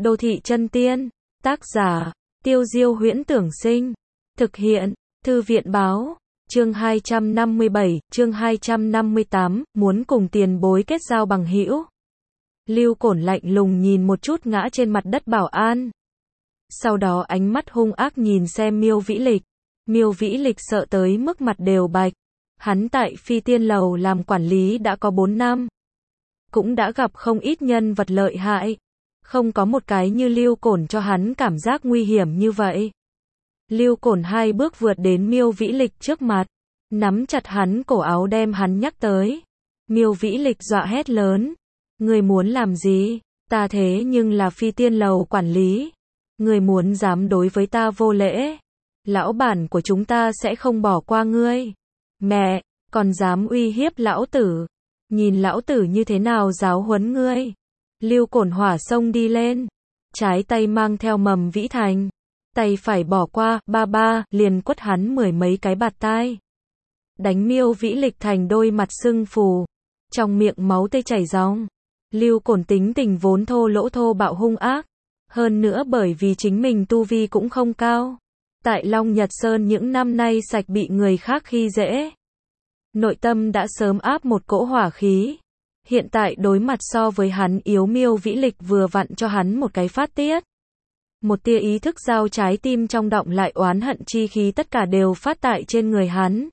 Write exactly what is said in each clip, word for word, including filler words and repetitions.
Đô thị chân tiên. Tác giả, Tiêu Diêu Huyễn Tưởng Sinh. Thực hiện, Thư viện Báo. Chương hai trăm năm mươi bảy, chương hai trăm năm mươi tám, muốn cùng tiền bối kết giao bằng hữu. Lưu Cổn lạnh lùng nhìn một chút ngã trên mặt đất Bảo An. Sau đó ánh mắt hung ác nhìn xem Miêu Vĩ Lịch. Miêu Vĩ Lịch sợ tới mức mặt đều bạch. Hắn tại Phi Tiên Lầu làm quản lý đã có bốn năm. Cũng đã gặp không ít nhân vật lợi hại. Không có một cái như Lưu Cổn cho hắn cảm giác nguy hiểm như vậy. Lưu Cổn hai bước vượt đến Miêu Vĩ Lịch trước mặt, nắm chặt hắn cổ áo đem hắn nhắc tới. Miêu Vĩ Lịch dọa hét lớn. Người muốn làm gì? Ta thế nhưng là Phi Tiên Lầu quản lý. Người muốn dám đối với ta vô lễ. Lão bản của chúng ta sẽ không bỏ qua ngươi. Mẹ, còn dám uy hiếp lão tử. Nhìn lão tử như thế nào giáo huấn ngươi. Lưu Cổn hỏa xông đi lên. Trái tay mang theo mầm vĩ thành. Tay phải bỏ qua, ba ba, liền quất hắn mười mấy cái bạt tai. Đánh Miêu Vĩ Lịch thành đôi mặt sưng phù. Trong miệng máu tươi chảy ròng. Lưu Cổn tính tình vốn thô lỗ thô bạo hung ác. Hơn nữa bởi vì chính mình tu vi cũng không cao. Tại Long Nhật Sơn những năm nay sạch bị người khác khi dễ. Nội tâm đã sớm áp một cỗ hỏa khí. Hiện tại đối mặt so với hắn yếu Miêu Vĩ Lịch vừa vặn cho hắn một cái phát tiết. Một tia ý thức giao trái tim trong động lại oán hận chi khí tất cả đều phát tại trên người hắn.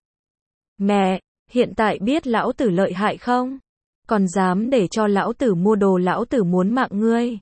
Mẹ, hiện tại biết lão tử lợi hại không? Còn dám để cho lão tử mua đồ lão tử muốn mạng ngươi.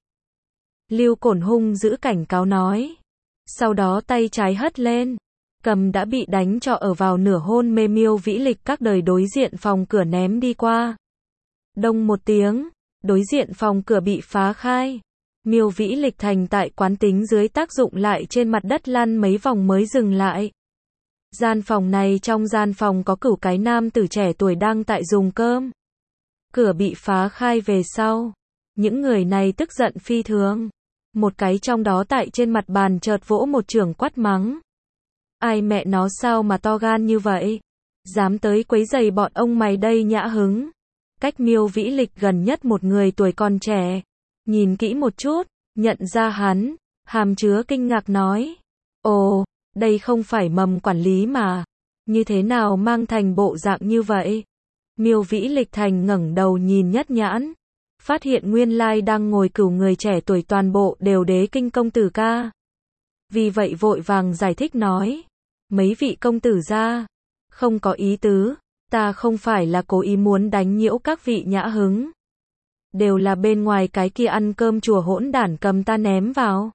Lưu Cổn hung giữ cảnh cáo nói. Sau đó tay trái hất lên. Cầm đã bị đánh cho ở vào nửa hôn mê Miêu Vĩ Lịch các đời đối diện phòng cửa ném đi qua. Đông một tiếng, đối diện phòng cửa bị phá khai. Miêu Vĩ Lịch thành tại quán tính dưới tác dụng lại trên mặt đất lăn mấy vòng mới dừng lại. Gian phòng này trong gian phòng có cửu cái nam tử trẻ tuổi đang tại dùng cơm. Cửa bị phá khai về sau. Những người này tức giận phi thường. Một cái trong đó tại trên mặt bàn chợt vỗ một chưởng quát mắng. Ai mẹ nó sao mà to gan như vậy? Dám tới quấy rầy bọn ông mày đây nhã hứng. Cách Miêu Vĩ Lịch gần nhất một người tuổi còn trẻ. Nhìn kỹ một chút, nhận ra hắn, hàm chứa kinh ngạc nói. Ồ, đây không phải mầm quản lý mà. Như thế nào mang thành bộ dạng như vậy? Miêu Vĩ Lịch thành ngẩng đầu nhìn nhất nhãn. Phát hiện nguyên lai đang ngồi cửu người trẻ tuổi toàn bộ đều đế kinh công tử ca. Vì vậy vội vàng giải thích nói. Mấy vị công tử gia, không có ý tứ, ta không phải là cố ý muốn đánh nhiễu các vị nhã hứng. Đều là bên ngoài cái kia ăn cơm chùa hỗn đản cầm ta ném vào.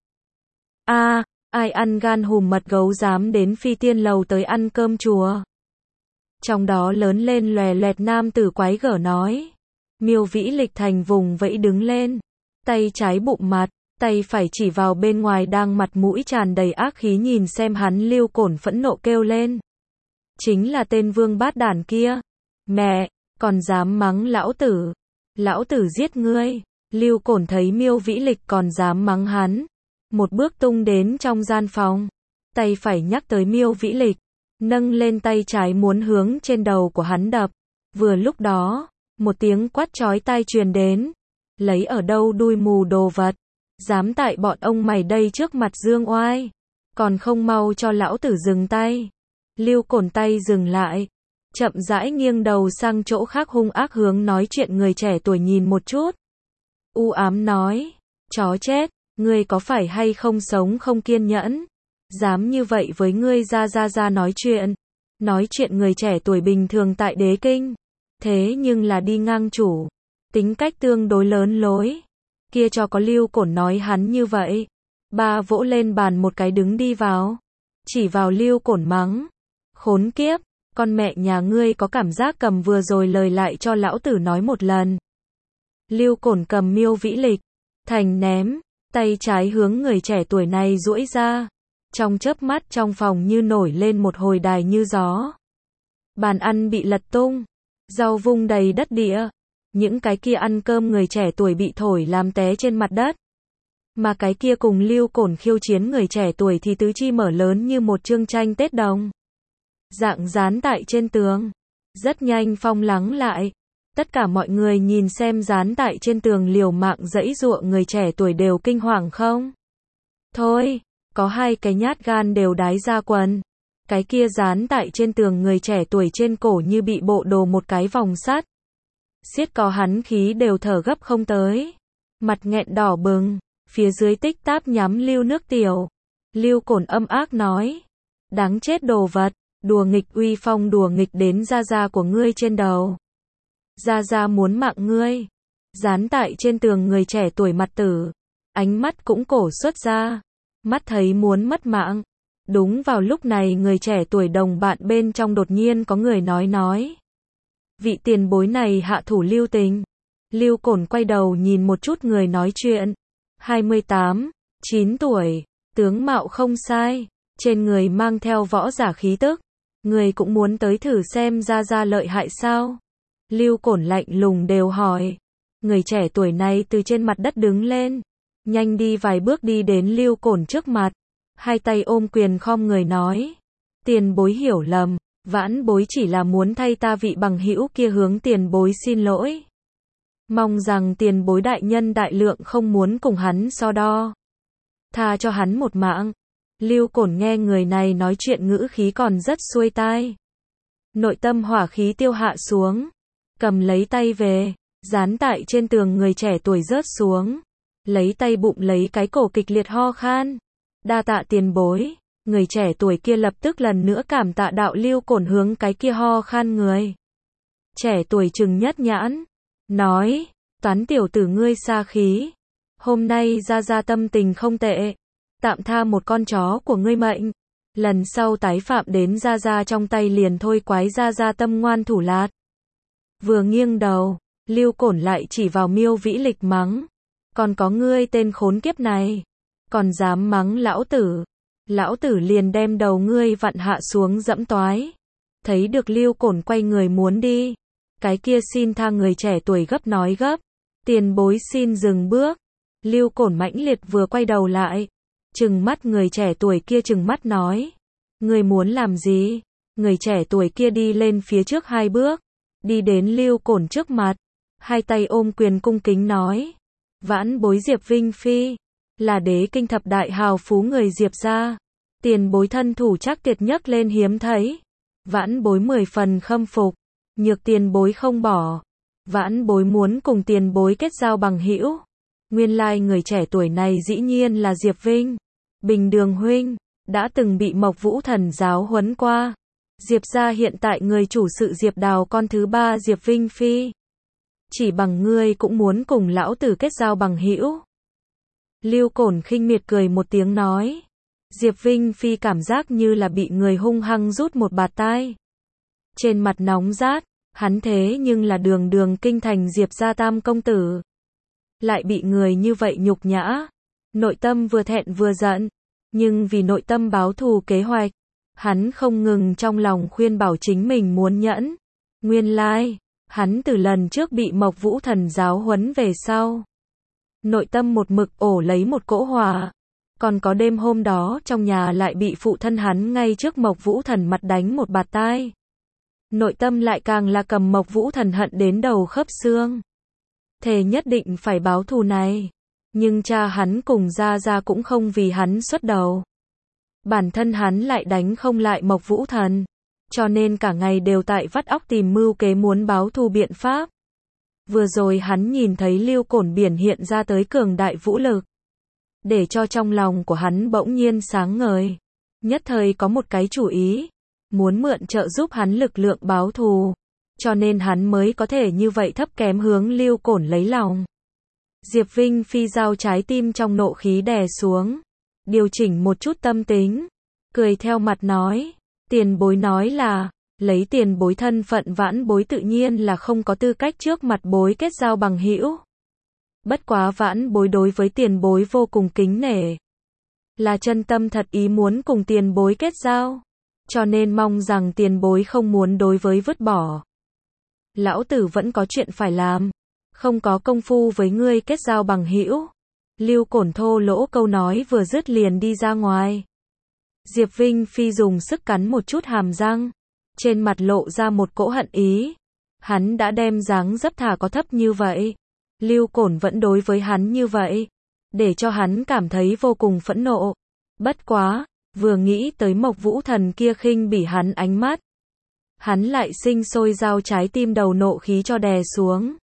A, à, ai ăn gan hùm mật gấu dám đến Phi Tiên Lầu tới ăn cơm chùa. Trong đó lớn lên lòe loẹt nam tử quái gở nói. Miêu Vĩ Lịch thành vùng vẫy đứng lên. Tay trái bụng mặt, tay phải chỉ vào bên ngoài đang mặt mũi tràn đầy ác khí nhìn xem hắn. Lưu Cổn phẫn nộ kêu lên. Chính là tên vương bát đản kia. Mẹ, còn dám mắng lão tử. Lão tử giết ngươi. Lưu Cổn thấy Miêu Vĩ Lịch còn dám mắng hắn. Một bước tung đến trong gian phòng. Tay phải nhắc tới Miêu Vĩ Lịch. Nâng lên tay trái muốn hướng trên đầu của hắn đập. Vừa lúc đó, một tiếng quát chói tai truyền đến. Lấy ở đâu đuôi mù đồ vật. Dám tại bọn ông mày đây trước mặt dương oai. Còn không mau cho lão tử dừng tay. Lưu Cổn tay dừng lại. Chậm rãi nghiêng đầu sang chỗ khác hung ác hướng nói chuyện người trẻ tuổi nhìn một chút. U ám nói. Chó chết, ngươi có phải hay không sống không kiên nhẫn. Dám như vậy với ngươi ra ra ra nói chuyện. Nói chuyện người trẻ tuổi bình thường tại đế kinh. Thế nhưng là đi ngang chủ. Tính cách tương đối lớn lối. Kia cho có Lưu Cổn nói hắn như vậy. Ba vỗ lên bàn một cái đứng đi vào. Chỉ vào Lưu Cổn mắng. Khốn kiếp, con mẹ nhà ngươi có cảm giác cầm vừa rồi lời lại cho lão tử nói một lần. Lưu Cổn cầm Miêu Vĩ Lịch thành ném, tay trái hướng người trẻ tuổi này duỗi ra. Trong chớp mắt trong phòng như nổi lên một hồi đài như gió. Bàn ăn bị lật tung, rau vung đầy đất địa. Những cái kia ăn cơm người trẻ tuổi bị thổi làm té trên mặt đất. Mà cái kia cùng Lưu Cổn khiêu chiến người trẻ tuổi thì tứ chi mở lớn như một chương tranh Tết đồng. Dạng dán tại trên tường. Rất nhanh phong lắng lại. Tất cả mọi người nhìn xem dán tại trên tường liều mạng giãy giụa người trẻ tuổi đều kinh hoàng không? Thôi, có hai cái nhát gan đều đái ra quần. Cái kia dán tại trên tường người trẻ tuổi trên cổ như bị bộ đồ một cái vòng sắt. Siết có hắn khí đều thở gấp không tới. Mặt nghẹn đỏ bừng, phía dưới tích táp nhắm Lưu nước tiểu. Lưu Cổn âm ác nói. Đáng chết đồ vật, đùa nghịch uy phong đùa nghịch đến gia gia của ngươi trên đầu. Gia gia muốn mạng ngươi. Dán tại trên tường người trẻ tuổi mặt tử. Ánh mắt cũng cổ xuất ra. Mắt thấy muốn mất mạng. Đúng vào lúc này người trẻ tuổi đồng bạn bên trong đột nhiên có người nói nói. Vị tiền bối này hạ thủ lưu tình. Lưu Cổn quay đầu nhìn một chút người nói chuyện. hai mươi tám, chín tuổi. Tướng mạo không sai. Trên người mang theo võ giả khí tức. Người cũng muốn tới thử xem ra ra lợi hại sao. Lưu Cổn lạnh lùng đều hỏi. Người trẻ tuổi này từ trên mặt đất đứng lên. Nhanh đi vài bước đi đến Lưu Cổn trước mặt. Hai tay ôm quyền khom người nói. Tiền bối hiểu lầm. Vãn bối chỉ là muốn thay ta vị bằng hữu kia hướng tiền bối xin lỗi. Mong rằng tiền bối đại nhân đại lượng không muốn cùng hắn so đo. Tha cho hắn một mạng. Lưu Cổn nghe người này nói chuyện ngữ khí còn rất xuôi tai. Nội tâm hỏa khí tiêu hạ xuống. Cầm lấy tay về. Dán tại trên tường người trẻ tuổi rớt xuống. Lấy tay bụng lấy cái cổ kịch liệt ho khan. Đa tạ tiền bối. Người trẻ tuổi kia lập tức lần nữa cảm tạ đạo Lưu Cổn hướng cái kia ho khan người. Trẻ tuổi chừng nhất nhãn. Nói. Toán tiểu tử ngươi xa khí. Hôm nay ra ra tâm tình không tệ. Tạm tha một con chó của ngươi mệnh. Lần sau tái phạm đến ra ra trong tay liền thôi quái ra ra tâm ngoan thủ lạt. Vừa nghiêng đầu. Lưu Cổn lại chỉ vào Miêu Vĩ Lịch mắng. Còn có ngươi tên khốn kiếp này. Còn dám mắng lão tử. Lão tử liền đem đầu ngươi vặn hạ xuống dẫm toái. Thấy được Lưu Cổn quay người muốn đi. Cái kia xin tha người trẻ tuổi gấp nói gấp. Tiền bối xin dừng bước. Lưu Cổn mãnh liệt vừa quay đầu lại. Trừng mắt người trẻ tuổi kia trừng mắt nói. Ngươi muốn làm gì? Người trẻ tuổi kia đi lên phía trước hai bước. Đi đến Lưu Cổn trước mặt. Hai tay ôm quyền cung kính nói. Vãn bối Diệp Vinh Phi. Là đế kinh thập đại hào phú người Diệp gia. Tiền bối thân thủ chắc tuyệt nhất lên hiếm thấy. Vãn bối mười phần khâm phục. Nhược tiền bối không bỏ. Vãn bối muốn cùng tiền bối kết giao bằng hữu. Nguyên lai người trẻ tuổi này dĩ nhiên là Diệp Vinh. Bình Đường huynh. Đã từng bị Mộc Vũ Thần giáo huấn qua. Diệp gia hiện tại người chủ sự Diệp Đào con thứ ba Diệp Vinh Phi. Chỉ bằng ngươi cũng muốn cùng lão tử kết giao bằng hữu. Lưu Cổn khinh miệt cười một tiếng nói. Diệp Vinh Phi cảm giác như là bị người hung hăng rút một bạt tai. Trên mặt nóng rát, hắn thế nhưng là đường đường kinh thành Diệp gia tam công tử. Lại bị người như vậy nhục nhã. Nội tâm vừa thẹn vừa giận. Nhưng vì nội tâm báo thù kế hoạch. Hắn không ngừng trong lòng khuyên bảo chính mình muốn nhẫn. Nguyên lai, hắn từ lần trước bị Mộc Vũ Thần giáo huấn về sau. Nội tâm một mực ổ lấy một cỗ hỏa. Còn có đêm hôm đó trong nhà lại bị phụ thân hắn ngay trước Mộc Vũ Thần mặt đánh một bạt tai. Nội tâm lại càng là cầm Mộc Vũ Thần hận đến đầu khớp xương. Thề nhất định phải báo thù này. Nhưng cha hắn cùng gia gia cũng không vì hắn xuất đầu. Bản thân hắn lại đánh không lại Mộc Vũ Thần. Cho nên cả ngày đều tại vắt óc tìm mưu kế muốn báo thù biện pháp. Vừa rồi hắn nhìn thấy Lưu Cổn biển hiện ra tới cường đại vũ lực. Để cho trong lòng của hắn bỗng nhiên sáng ngời. Nhất thời có một cái chủ ý. Muốn mượn trợ giúp hắn lực lượng báo thù. Cho nên hắn mới có thể như vậy thấp kém hướng Lưu Cổn lấy lòng. Diệp Vinh Phi giao trái tim trong nộ khí đè xuống. Điều chỉnh một chút tâm tính. Cười theo mặt nói. Tiền bối nói là. Lấy tiền bối thân phận vãn bối tự nhiên là không có tư cách trước mặt bối kết giao bằng hữu. Bất quá vãn bối đối với tiền bối vô cùng kính nể. Là chân tâm thật ý muốn cùng tiền bối kết giao. Cho nên mong rằng tiền bối không muốn đối với vứt bỏ. Lão tử vẫn có chuyện phải làm. Không có công phu với ngươi kết giao bằng hữu. Lưu Cổn thô lỗ câu nói vừa dứt liền đi ra ngoài. Diệp Vinh Phi dùng sức cắn một chút hàm răng. Trên mặt lộ ra một cỗ hận ý. Hắn đã đem dáng dấp thả có thấp như vậy. Lưu Cổn vẫn đối với hắn như vậy. Để cho hắn cảm thấy vô cùng phẫn nộ. Bất quá, vừa nghĩ tới Mộc Vũ Thần kia khinh bỉ hắn ánh mắt. Hắn lại sinh sôi dao trái tim đầu nộ khí cho đè xuống.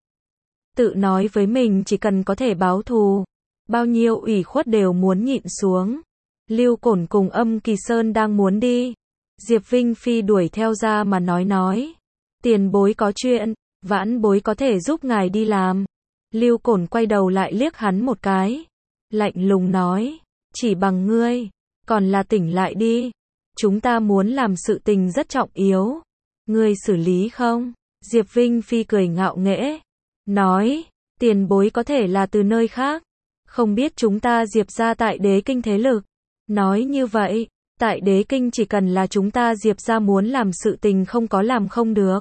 Tự nói với mình chỉ cần có thể báo thù. Bao nhiêu ủy khuất đều muốn nhịn xuống. Lưu Cổn cùng Âm Kỳ Sơn đang muốn đi. Diệp Vinh Phi đuổi theo ra mà nói nói. Tiền bối có chuyện, vãn bối có thể giúp ngài đi làm. Lưu Cổn quay đầu lại liếc hắn một cái. Lạnh lùng nói, chỉ bằng ngươi, còn là tỉnh lại đi. Chúng ta muốn làm sự tình rất trọng yếu. Ngươi xử lý không? Diệp Vinh Phi cười ngạo nghễ. Nói, tiền bối có thể là từ nơi khác. Không biết chúng ta Diệp gia tại Đế Kinh thế lực. Nói như vậy, tại Đế Kinh chỉ cần là chúng ta Diệp gia muốn làm sự tình không có làm không được.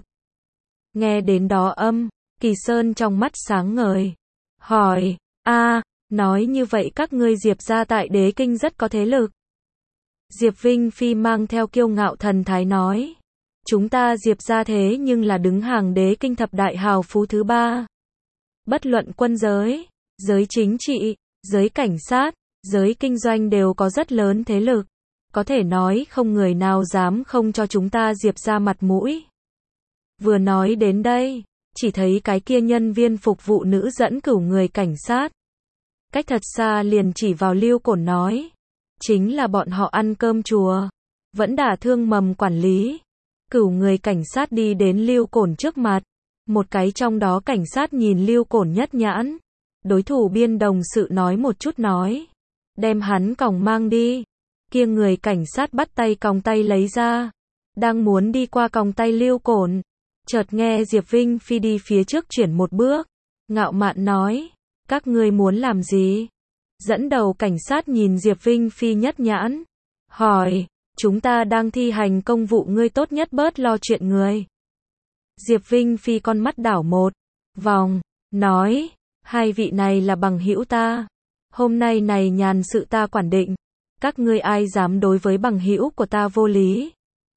Nghe đến đó Âm Kỳ Sơn trong mắt sáng ngời. Hỏi, a nói như vậy các ngươi Diệp gia tại Đế Kinh rất có thế lực. Diệp Vinh Phi mang theo kiêu ngạo thần thái nói. Chúng ta Diệp gia thế nhưng là đứng hàng Đế Kinh thập đại hào phú thứ ba. Bất luận quân giới, giới chính trị, giới cảnh sát, giới kinh doanh đều có rất lớn thế lực. Có thể nói không người nào dám không cho chúng ta Diệp gia mặt mũi. Vừa nói đến đây, chỉ thấy cái kia nhân viên phục vụ nữ dẫn cửu người cảnh sát. Cách thật xa liền chỉ vào Lưu Cổn nói. Chính là bọn họ ăn cơm chùa. Vẫn đả thương mầm quản lý. Cửu người cảnh sát đi đến Lưu Cổn trước mặt. Một cái trong đó cảnh sát nhìn Lưu Cổn nhất nhãn. Đối thủ biên đồng sự nói một chút nói. Đem hắn còng mang đi. Kia người cảnh sát bắt tay còng tay lấy ra. Đang muốn đi qua còng tay Lưu Cổn. Chợt nghe Diệp Vinh Phi đi phía trước chuyển một bước. Ngạo mạn nói. Các ngươi muốn làm gì? Dẫn đầu cảnh sát nhìn Diệp Vinh Phi nhất nhãn. Hỏi. Chúng ta đang thi hành công vụ ngươi tốt nhất bớt lo chuyện người. Diệp Vinh Phi con mắt đảo một vòng. Nói. Hai vị này là bằng hữu ta. Hôm nay này nhàn sự ta quản định. Các ngươi ai dám đối với bằng hữu của ta vô lý?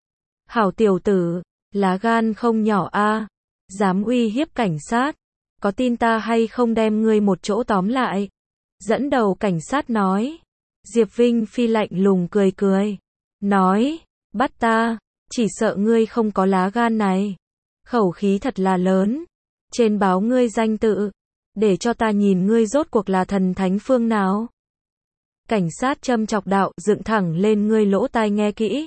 Hảo tiểu tử. Lá gan không nhỏ a, dám uy hiếp cảnh sát, có tin ta hay không đem ngươi một chỗ tóm lại? Dẫn đầu cảnh sát nói. Diệp Vinh Phi lạnh lùng cười cười, nói, bắt ta, chỉ sợ ngươi không có lá gan này. Khẩu khí thật là lớn, trên báo ngươi danh tự, để cho ta nhìn ngươi rốt cuộc là thần thánh phương nào. Cảnh sát châm chọc đạo dựng thẳng lên ngươi lỗ tai nghe kỹ.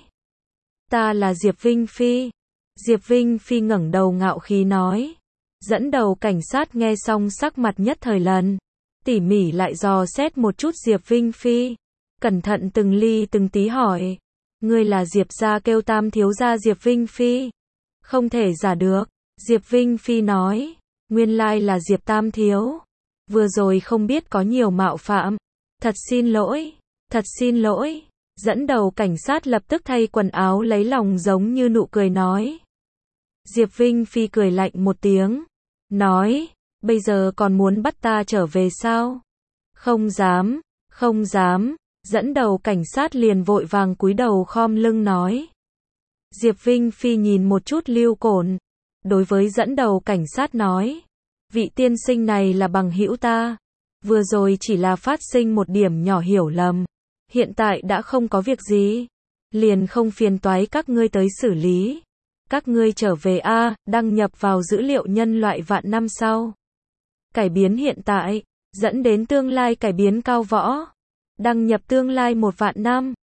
Ta là Diệp Vinh Phi. Diệp Vinh Phi ngẩng đầu ngạo khí nói. Dẫn đầu cảnh sát nghe xong sắc mặt nhất thời lần. Tỉ mỉ lại dò xét một chút Diệp Vinh Phi. Cẩn thận từng ly từng tí hỏi. Ngươi là Diệp gia kêu tam thiếu gia Diệp Vinh Phi. Không thể giả được. Diệp Vinh Phi nói. Nguyên lai là Diệp tam thiếu. Vừa rồi không biết có nhiều mạo phạm. Thật xin lỗi. Thật xin lỗi. Dẫn đầu cảnh sát lập tức thay quần áo lấy lòng giống như nụ cười nói. Diệp Vinh Phi cười lạnh một tiếng. Nói, bây giờ còn muốn bắt ta trở về sao? Không dám, không dám. Dẫn đầu cảnh sát liền vội vàng cúi đầu khom lưng nói. Diệp Vinh Phi nhìn một chút Lưu Cổn. Đối với dẫn đầu cảnh sát nói. Vị tiên sinh này là bằng hữu ta. Vừa rồi chỉ là phát sinh một điểm nhỏ hiểu lầm. Hiện tại đã không có việc gì. Liền không phiền toái các ngươi tới xử lý. Các ngươi trở về a, đăng nhập vào dữ liệu nhân loại vạn năm sau. Cải biến hiện tại, dẫn đến tương lai cải biến cao võ. Đăng nhập tương lai một vạn năm.